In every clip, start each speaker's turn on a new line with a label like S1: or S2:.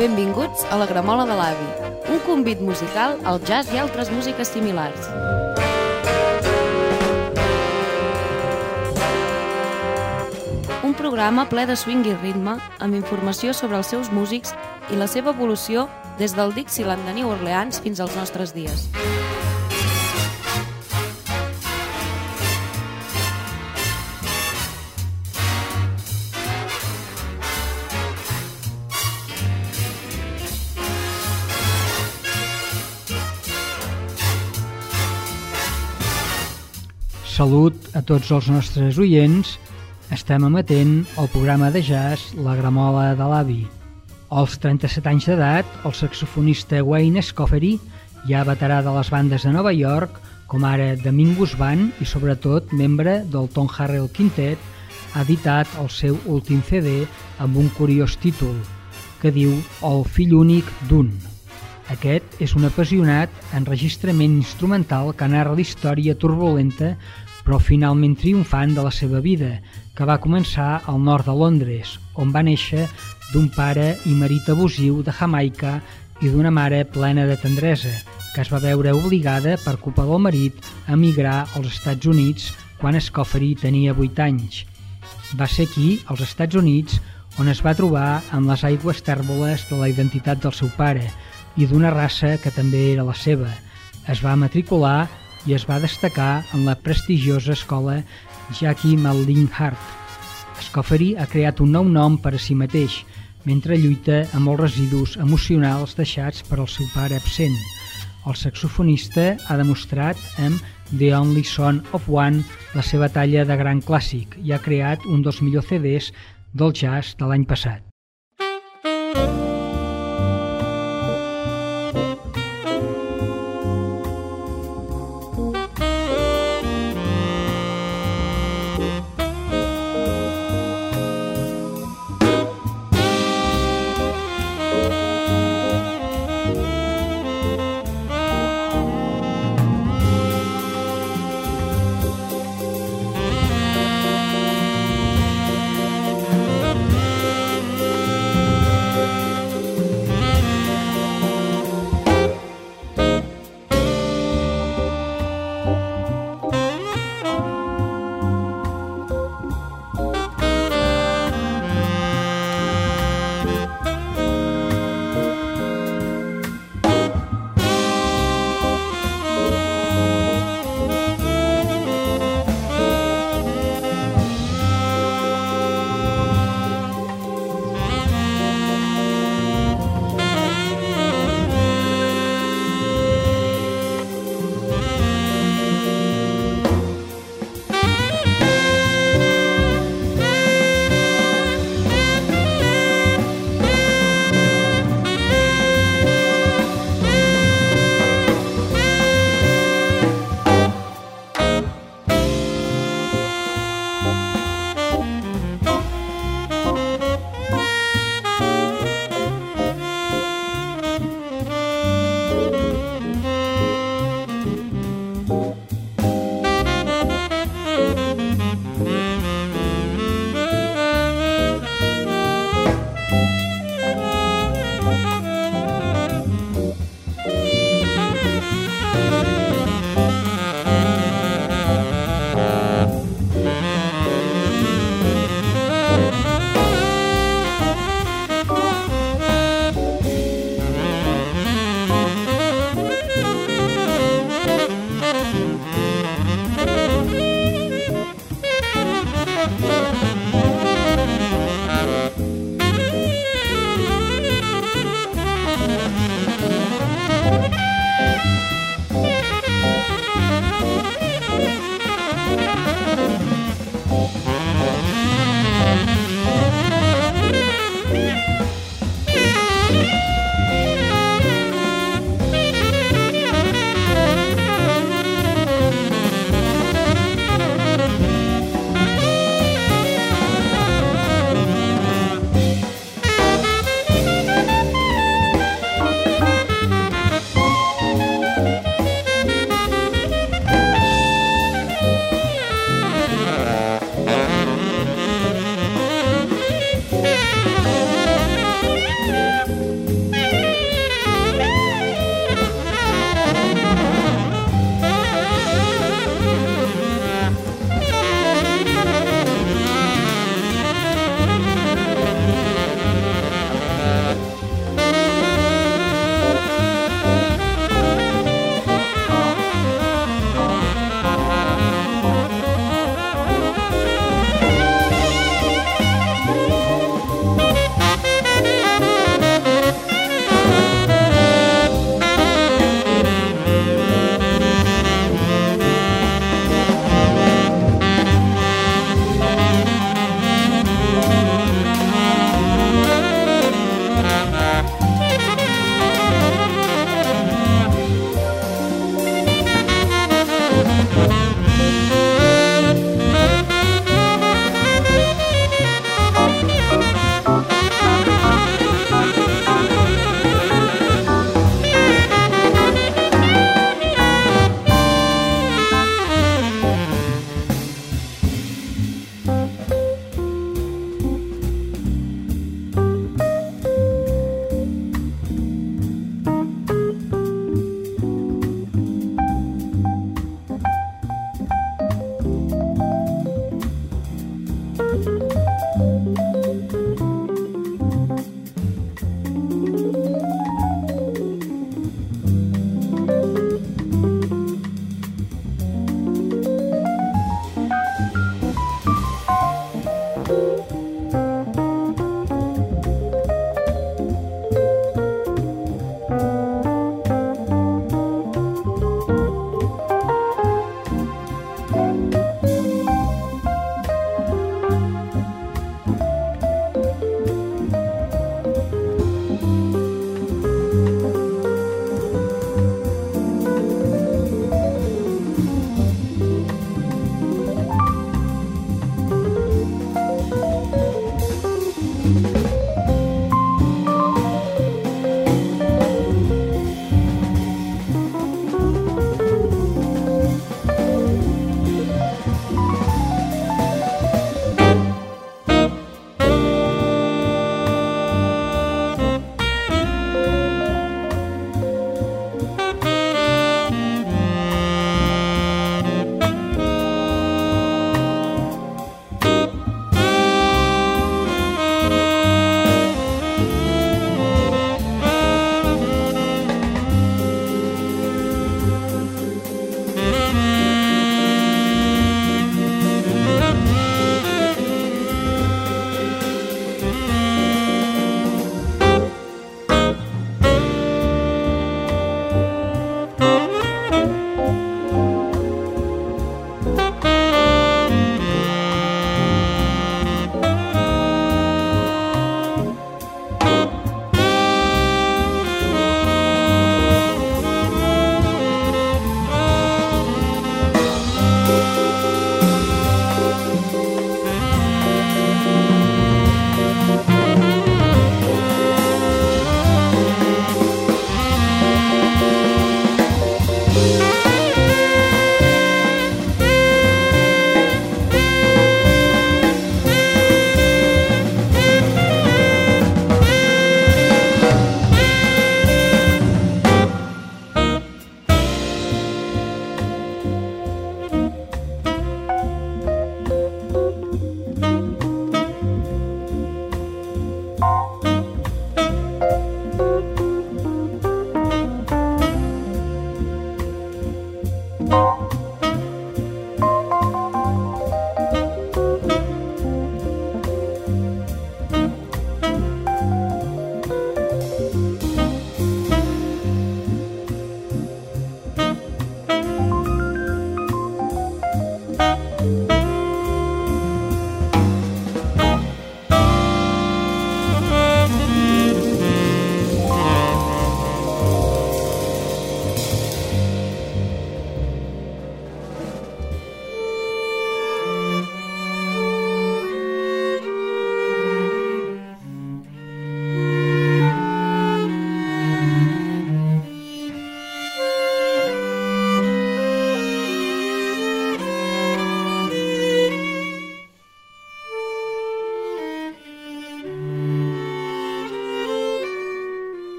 S1: Benvinguts a la Gramola de l'Avi, un convit musical al jazz i altres músiques similars. Un programa ple de swing i ritme, amb informació sobre els seus músics i la seva evolució des del Dixieland de New Orleans fins als nostres dies.
S2: Salut a tots els nostres oients. Estem emetent el programa de jazz La Gramola de l'Avi. Als 37 anys d'edat, el saxofonista Wayne Escoffery, ja veterà de les bandes de Nova York, com ara The Mingus Band i sobretot membre del Tom Harrell Quintet, ha editat el seu últim CD amb un curiós títol que diu El fill únic d'un. Aquest és un apassionat enregistrament instrumental que narra la història turbulenta però finalment triomfant de la seva vida, que va començar al nord de Londres, on va néixer d'un pare i marit abusiu de Jamaica i d'una mare plena de tendresa, que es va veure obligada per culpa del marit a emigrar als Estats Units quan Escoffery tenia 8 anys. Va ser aquí, als Estats Units, on es va trobar amb les aigües tèrboles de la identitat del seu pare i d'una raça que també era la seva. Es va matricular i es va destacar en la prestigiosa escola Jackie Malin Hart. Escoffery ha creat un nou nom per a si mateix, mentre lluita amb els residus emocionals deixats per al seu pare absent. El saxofonista ha demostrat amb The Only Son of One la seva talla de gran clàssic i ha creat un dels millors CDs del jazz de l'any passat.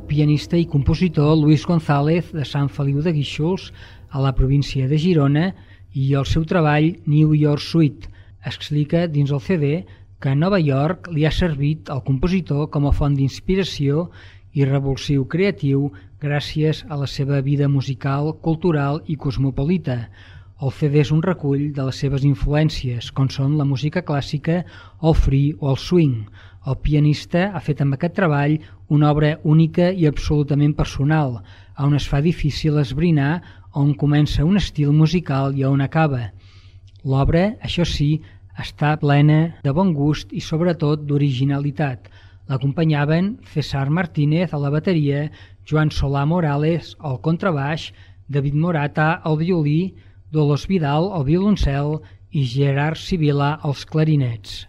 S2: pianista i compositor Luis González de Sant Feliu de Guíxols, a la província de Girona, i el seu treball New York Suite. Explica dins el CD que Nova York li ha servit al compositor com a font d'inspiració i revulsiu creatiu gràcies a la seva vida musical, cultural i cosmopolita. El CD és un recull de les seves influències, com són la música clàssica, el free o el swing. El pianista ha fet amb aquest treball una obra única i absolutament personal, on es fa difícil esbrinar on comença un estil musical i on acaba. L'obra, això sí, està plena de bon gust i sobretot d'originalitat. L'acompanyaven César Martínez a la bateria, Joan Solà Morales al contrabaix, David Morata al violí, Dolors Vidal al violoncel i Gerard Sibila als clarinets.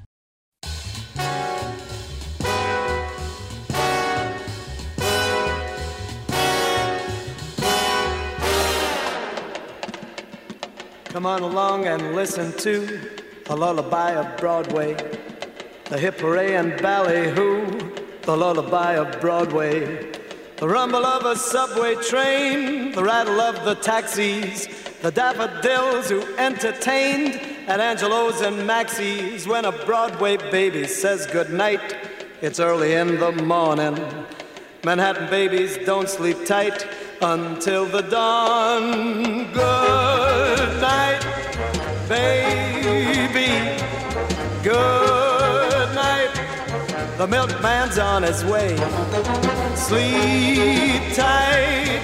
S3: Come on along and listen to the lullaby of Broadway, the hip hooray and ballyhoo, the lullaby of Broadway, the rumble of a subway train, the rattle of the taxis, the daffodils who entertained at Angelo's and Maxie's. When a Broadway baby says goodnight, it's early in the morning. Manhattan babies don't sleep tight until the dawn. Good night, baby. Good night. The milkman's on his way. Sleep tight,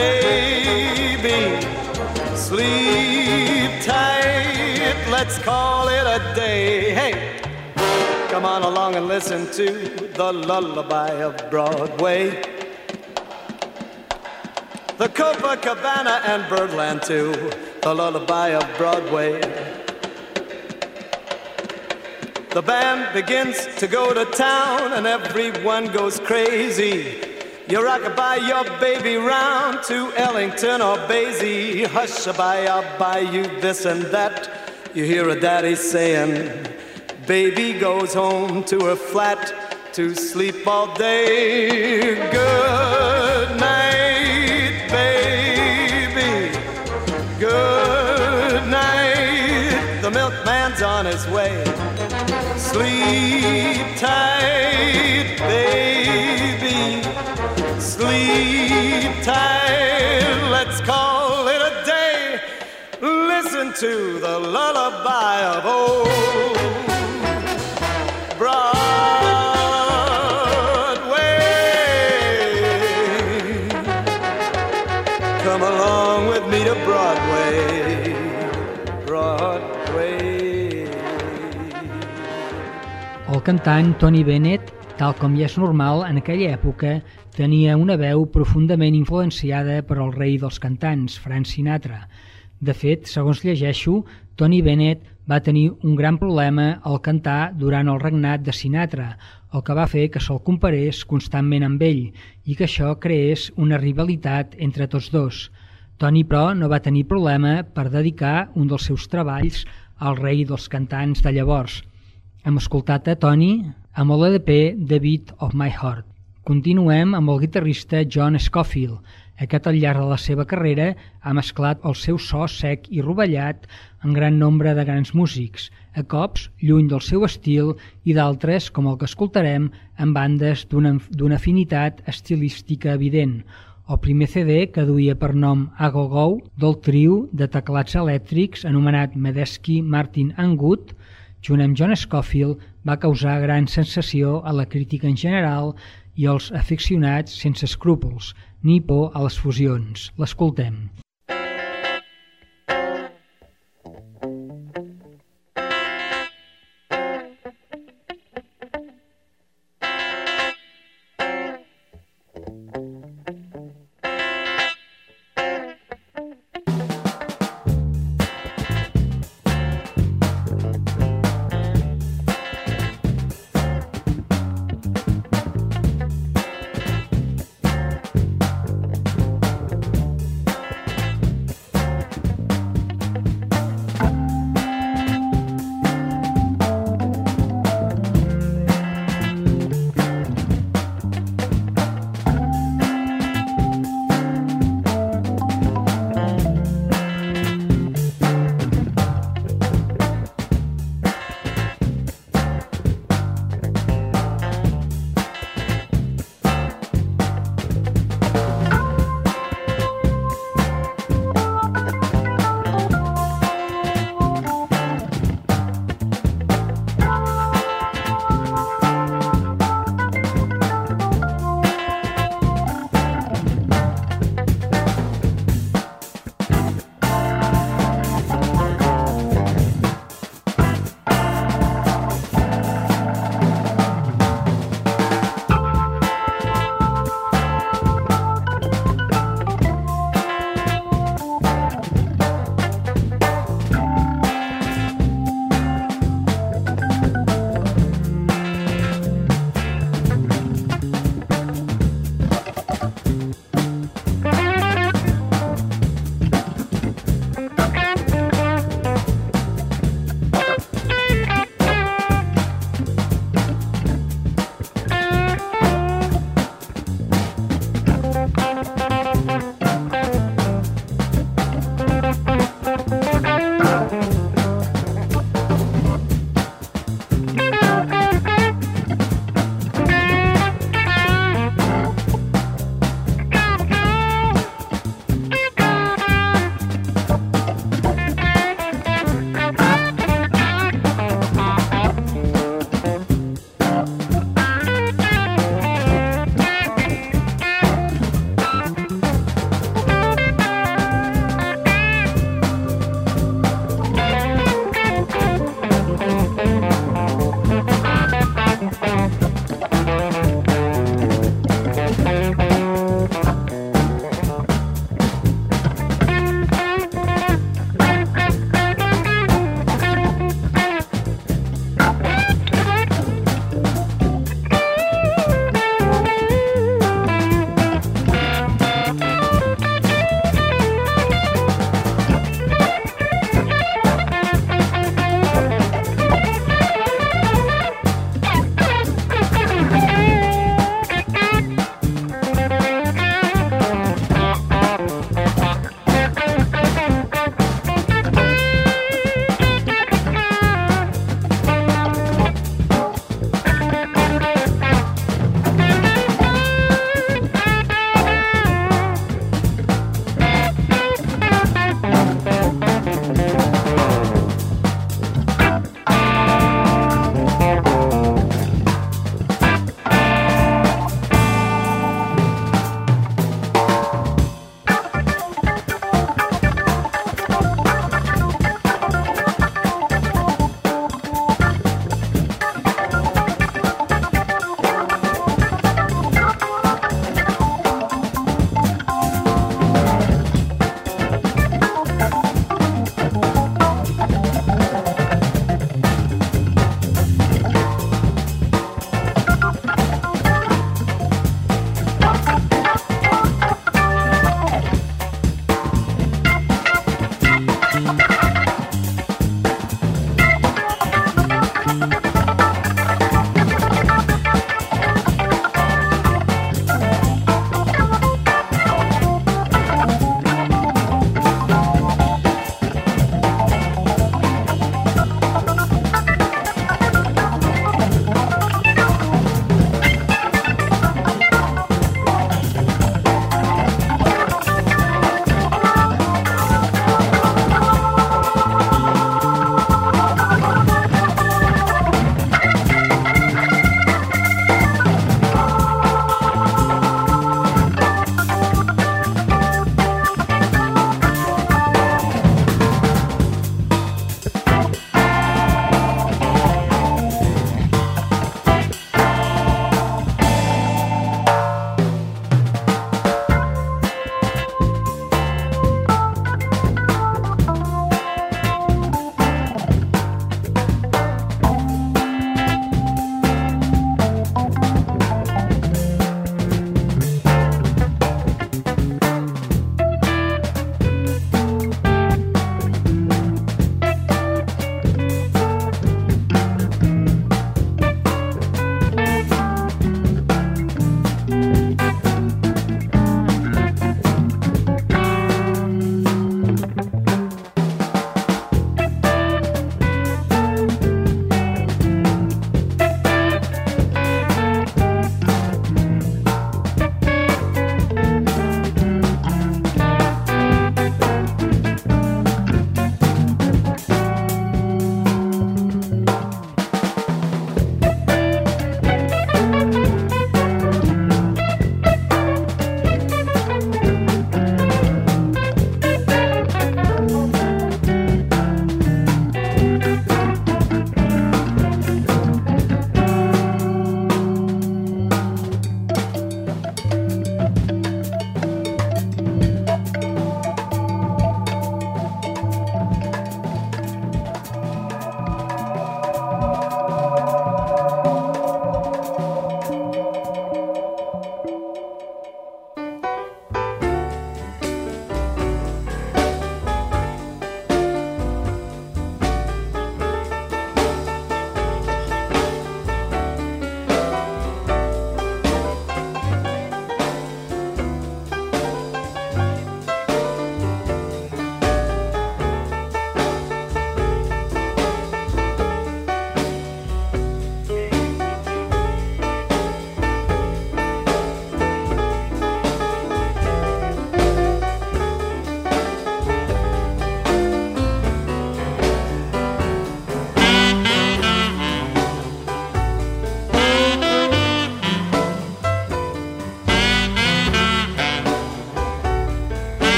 S3: baby. Sleep tight. Let's call it a day. Hey, come on along and listen to the lullaby of Broadway. The Copacabana and Birdland too, the lullaby of Broadway. The band begins to go to town and everyone goes crazy. You rock-a-bye your baby round to Ellington or Basie. Hush-a-bye, I'll buy you this and that. You hear a daddy saying, baby goes home to her flat to sleep all day. Good night, baby. Good night. The milkman's on his way. Sleep tight, baby. Sleep tight. Let's call it a day. Listen to the lullaby of old Broadway. Come along with me to Broadway, Broadway.
S2: El cantant Tony Bennett, tal com ja és normal en aquella època, tenia una veu profundament influenciada per el rei dels cantants, Frank Sinatra. De fet, segons llegeixo, Tony Bennett va tenir un gran problema al cantar durant el regnat de Sinatra, el que va fer que se'l comparés constantment amb ell i que això creés una rivalitat entre tots dos. Tony, però, no va tenir problema per dedicar un dels seus treballs al rei dels cantants de llavors. Hem escoltat a Tony amb l'LP The Beat of My Heart. Continuem amb el guitarrista John Scofield. Aquest, al llarg de la seva carrera, ha mesclat el seu so sec i rovellat en gran nombre de grans músics, a cops lluny del seu estil i d'altres, com el que escoltarem, en bandes d'una afinitat estilística evident. El primer CD, que duia per nom A Go Go, del trio de teclats elèctrics anomenat Medeski, Martin and Good, junt amb John Scofield, va causar gran sensació a la crítica en general i als aficionats sense escrúpols, ni por a les fusions. L'escoltem.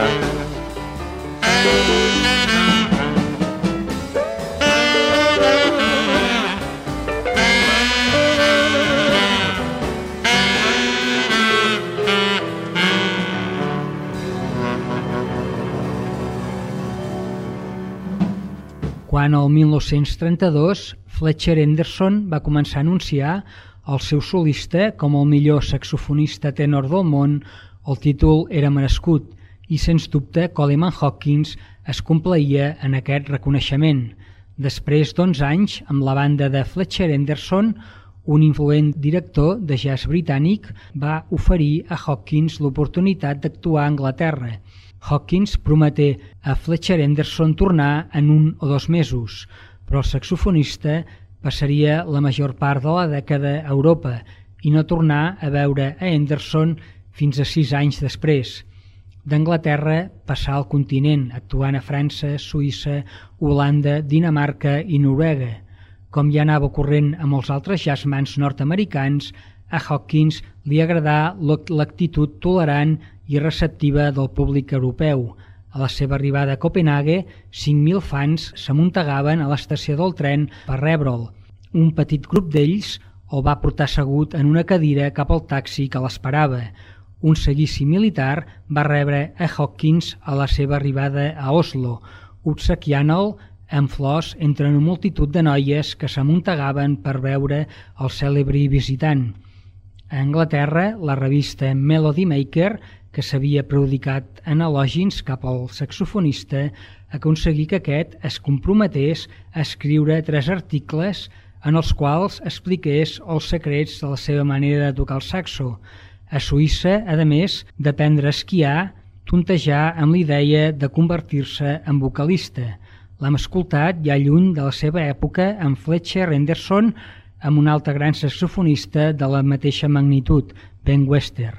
S2: Quan el 1932 Fletcher Henderson va començar a anunciar el seu solista com el millor saxofonista tenor del món, el títol era merescut i, sens dubte, Coleman Hawkins es complaïa en aquest reconeixement. Després d'11 anys, amb la banda de Fletcher Henderson, un influent director de jazz britànic va oferir a Hawkins l'oportunitat d'actuar a Anglaterra. Hawkins prometé a Fletcher Henderson tornar en 1 o 2 mesos, però el saxofonista passaria la major part de la dècada a Europa i no tornar a veure a Henderson fins a 6 anys després. D'Anglaterra passà al continent, actuant a França, Suïssa, Holanda, Dinamarca i Noruega. Com ja anava ocorrent amb els altres jazzmans nord-americans, a Hawkins li agradà l'actitud tolerant i receptiva del públic europeu. A la seva arribada a Copenhague, 5.000 fans s'amuntegaven a l'estació del tren per rebre'l. Un petit grup d'ells el va portar assegut en una cadira cap al taxi que l'esperava. Un seguici militar va rebre a Hawkins a la seva arribada a Oslo, obsequiant-el amb flors entre una multitud de noies que s'amuntegaven per veure el cèlebre visitant. A Anglaterra, la revista Melody Maker, que s'havia prodigat en elogis cap al saxofonista, aconseguí que aquest es comprometés a escriure 3 articles en els quals expliqués els secrets de la seva manera de tocar el saxo. A Suïssa, a més d'aprendre a esquiar, tontejar amb l'idea de convertir-se en vocalista. L'hem escoltat ja lluny de la seva època amb Fletcher Henderson, amb un altre gran saxofonista de la mateixa magnitud, Ben Webster.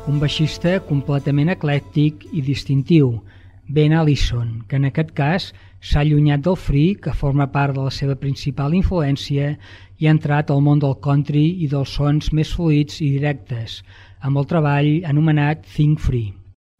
S2: un baixista completament eclèctic i distintiu, Ben Allison, que en aquest cas s'ha allunyat del free, que forma part de la seva principal influència, i ha entrat al món del country i dels sons més fluids i directes, amb el treball anomenat Think Free.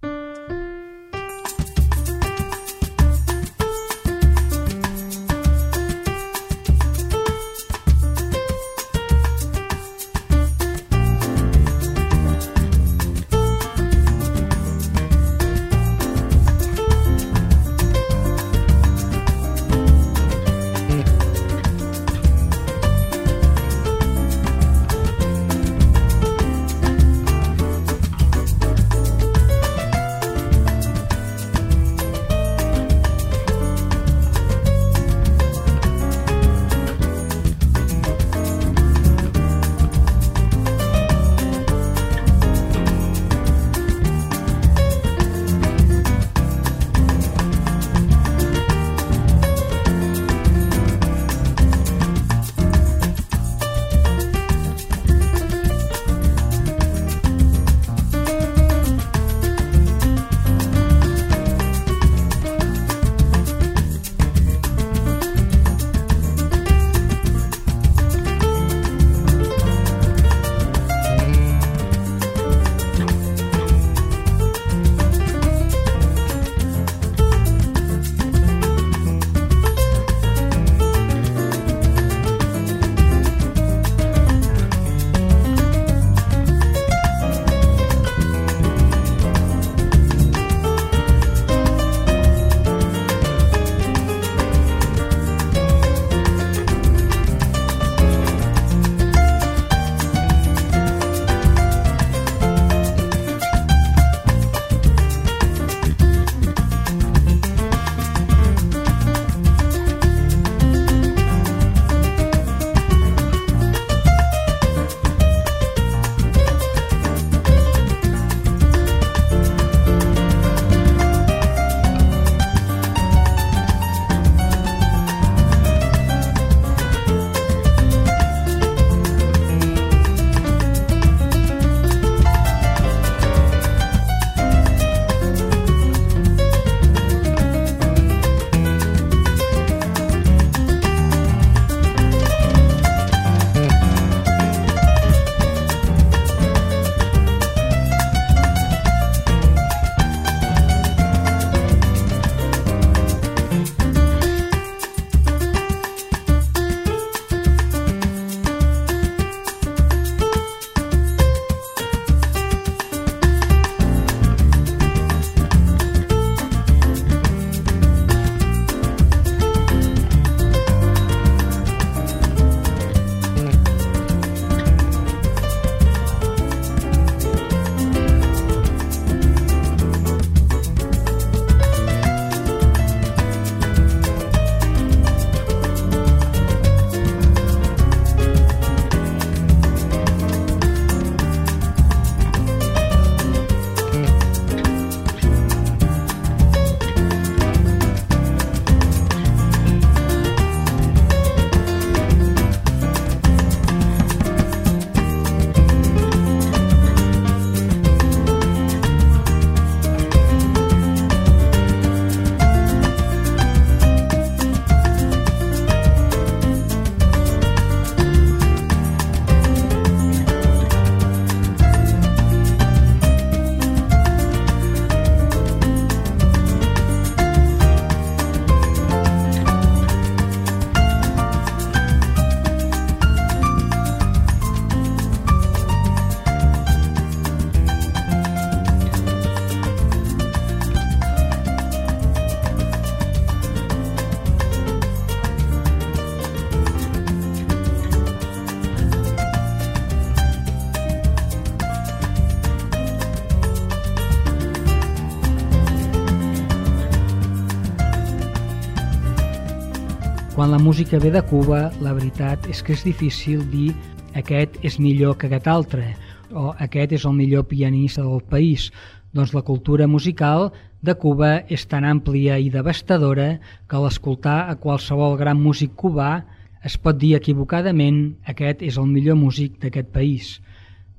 S2: Quan la música ve de Cuba, la veritat és que és difícil dir aquest és millor que aquest altre o aquest és el millor pianista del país. Doncs la cultura musical de Cuba és tan àmplia i devastadora que a l'escoltar a qualsevol gran músic cubà es pot dir equivocadament aquest és el millor músic d'aquest país.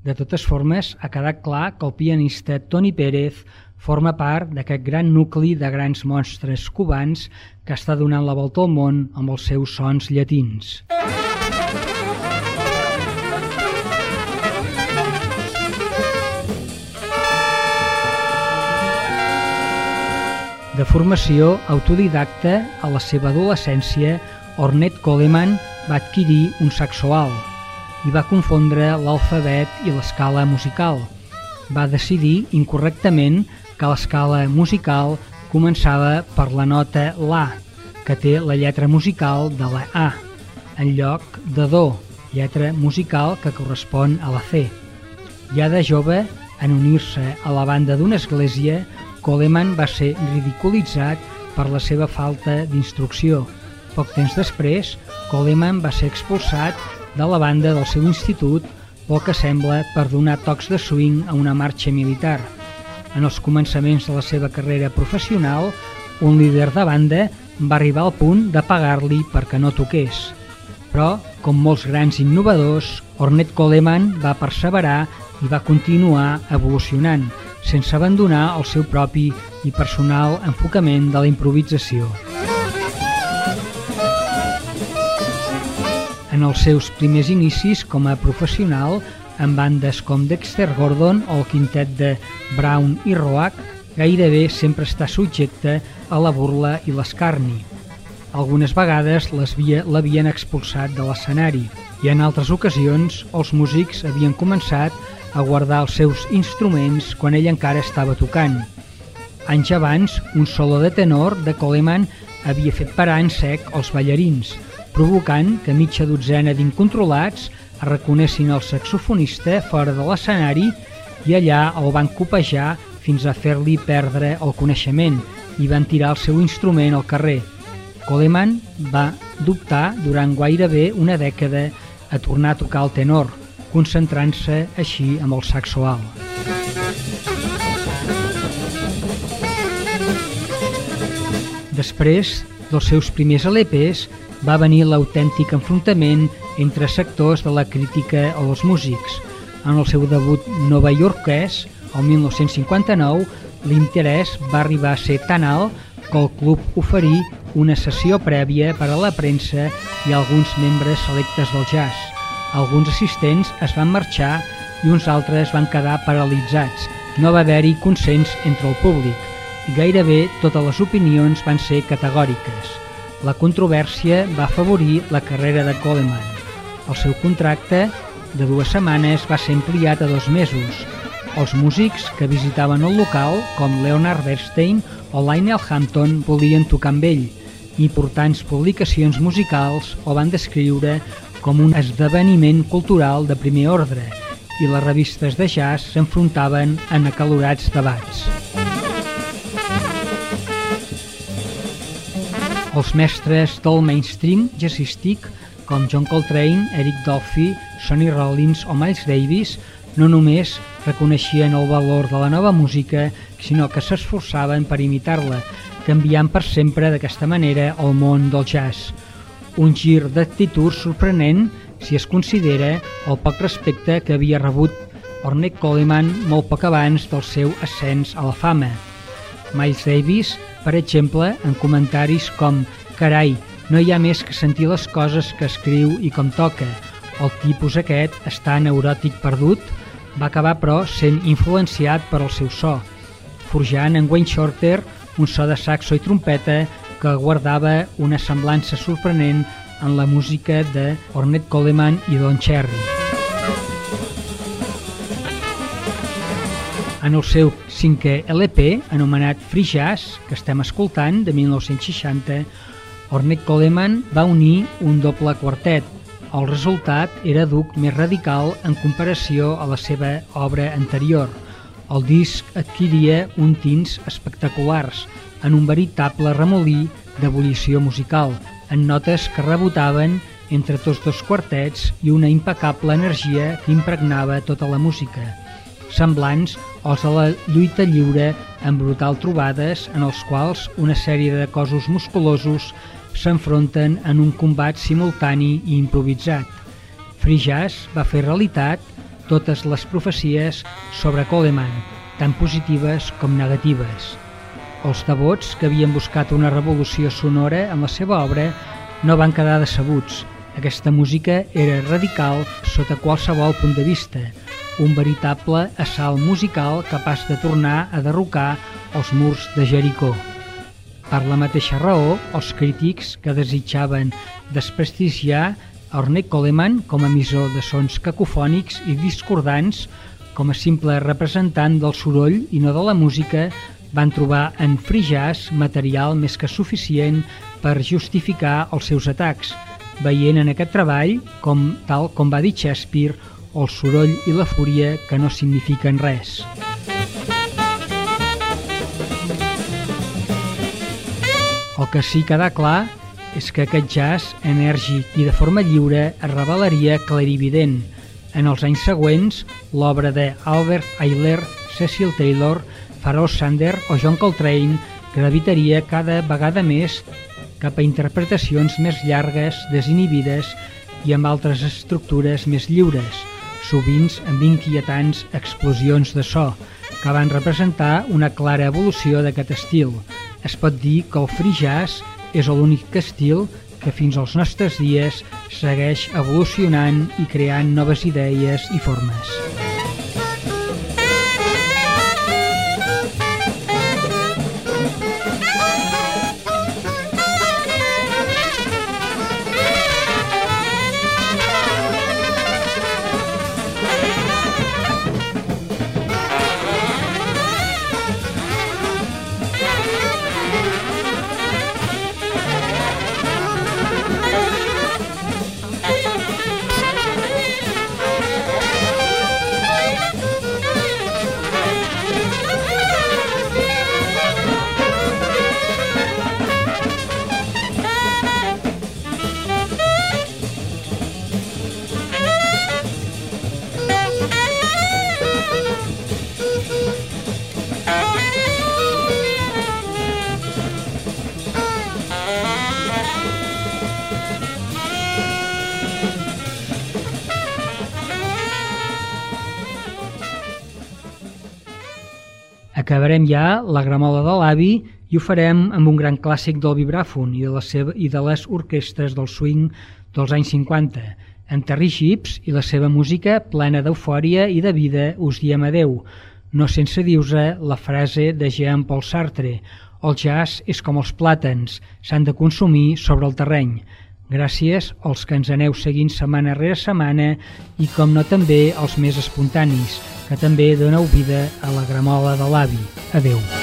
S2: De totes formes, ha quedat clar que el pianista Toni Pérez forma part d'aquest gran nucli de grans monstres cubans que està donant la volta al món amb els seus sons llatins. De formació autodidacta, a la seva adolescència, Ornette Coleman va adquirir un saxo alt i va confondre l'alfabet i l'escala musical. Va decidir incorrectament que l'escala musical començava per la nota La, que té la lletra musical de la A, en lloc de Do, lletra musical que correspon a la C. Ja de jove, en unir-se a la banda d'una església, Coleman va ser ridiculitzat per la seva falta d'instrucció. Poc temps després, Coleman va ser expulsat de la banda del seu institut, pel que sembla per donar tocs de swing a una marxa militar. En els començaments de la seva carrera professional, un líder de banda va arribar al punt de pagar-li perquè no toqués. Però, com molts grans innovadors, Ornette Coleman va perseverar i va continuar evolucionant, sense abandonar el seu propi i personal enfocament de la improvisació. En els seus primers inicis com a professional, en bandes com Dexter Gordon o el quintet de Brown i Roach, gairebé sempre està subjecte a la burla i l'escarni. Algunes vegades l'havien expulsat de l'escenari i en altres ocasions els músics havien començat a guardar els seus instruments quan ell encara estava tocant. Anys abans, un solo de tenor de Coleman havia fet parar en sec els ballarins, provocant que mitja dotzena d'incontrolats reconessin el saxofonista fora de l'escenari i allà el van copejar fins a fer-li perdre el coneixement i van tirar el seu instrument al carrer. Coleman va dubtar durant gairebé una dècada a tornar a tocar el tenor, concentrant-se així amb el saxo alt. Després dels seus primers LPs va venir l'autèntic enfrontament entre sectors de la crítica o els músics. En el seu debut novaiorquès, el 1959, l'interès va arribar a ser tan alt que el club oferí una sessió prèvia per a la premsa i alguns membres selectes del jazz. Alguns assistents es van marxar i uns altres van quedar paralitzats. No va haver-hi consens entre el públic i gairebé totes les opinions van ser categòriques. La controvèrsia va afavorir la carrera de Coleman. El seu contracte de 2 setmanes va ser ampliat a 2 mesos. Els músics que visitaven el local, com Leonard Bernstein o Lionel Hampton, volien tocar amb ell. Importants publicacions musicals el van descriure com un esdeveniment cultural de primer ordre i les revistes de jazz s'enfrontaven en acalorats debats. Els mestres del mainstream jazzístic, com John Coltrane, Eric Dolphy, Sonny Rollins o Miles Davis, no només reconeixien el valor de la nova música, sinó que s'esforçaven per imitar-la, canviant per sempre d'aquesta manera el món del jazz. Un gir d'actitud sorprenent si es considera el poc respecte que havia rebut Ornette Coleman molt poc abans del seu ascens a la fama. Miles Davis, per exemple, en comentaris com «Carai, no hi ha més que sentir les coses que escriu i com toca. El tipus aquest està neuròtic perdut», va acabar però sent influenciat per el seu so, forjant en Wayne Shorter un so de saxo i trompeta que guardava una semblança sorprenent en la música de Ornette Coleman i Don Cherry. En el seu 5è LP, anomenat Free Jazz, que estem escoltant, de 1960, Ornette Coleman va unir un doble quartet. El resultat era dur més radical en comparació a la seva obra anterior. El disc adquiria uns tints espectaculars, en un veritable remolí d'ebullició musical, en notes que rebotaven entre tots 2 quartets i una impecable energia que impregnava tota la música, semblants als de la lluita lliure amb brutal trobades en els quals una sèrie de cossos musculosos s'enfronten en un combat simultani i improvisat. Free Jazz va fer realitat totes les profecies sobre Coleman, tant positives com negatives. Els devots que havien buscat una revolució sonora en la seva obra no van quedar decebuts. Aquesta música era radical sota qualsevol punt de vista, un veritable assalt musical capaç de tornar a derrocar els murs de Jericó. Per la mateixa raó, els crítics que desitjaven desprestigiar Ornette Coleman com a emissor de sons cacofònics i discordants, com a simple representant del soroll i no de la música, van trobar en free jazz material més que suficient per justificar els seus atacs, veient en aquest treball, tal com va dir Shakespeare, el soroll i la fúria que no signifiquen res. El que sí queda clar és que aquest jazz, enèrgic i de forma lliure, es revelaria clarivident. En els anys següents, l'obra de Albert Ayler, Cecil Taylor, Pharoah Sanders o John Coltrane gravitaria cada vegada més cap a interpretacions més llargues, desinhibides i amb altres estructures més lliures, sovint amb inquietants explosions de so, que van representar una clara evolució d'aquest estil. Es pot dir que el free jazz és l'únic estil que fins als nostres dies segueix evolucionant i creant noves idees i formes. Acabarem ja la gramola de l'avi i ho farem amb un gran clàssic del vibràfon i de les orquestres del swing dels anys 50. En Terry Gibbs i la seva música plena d'eufòria i de vida us diem adeu, no sense dir-vos la frase de Jean-Paul Sartre: el jazz és com els plàtans, s'han de consumir sobre el terreny. Gràcies als que ens aneu seguint setmana rere setmana i, com no, també als més espontanis, que també doneu vida a la gramola de l'avi. Adeu.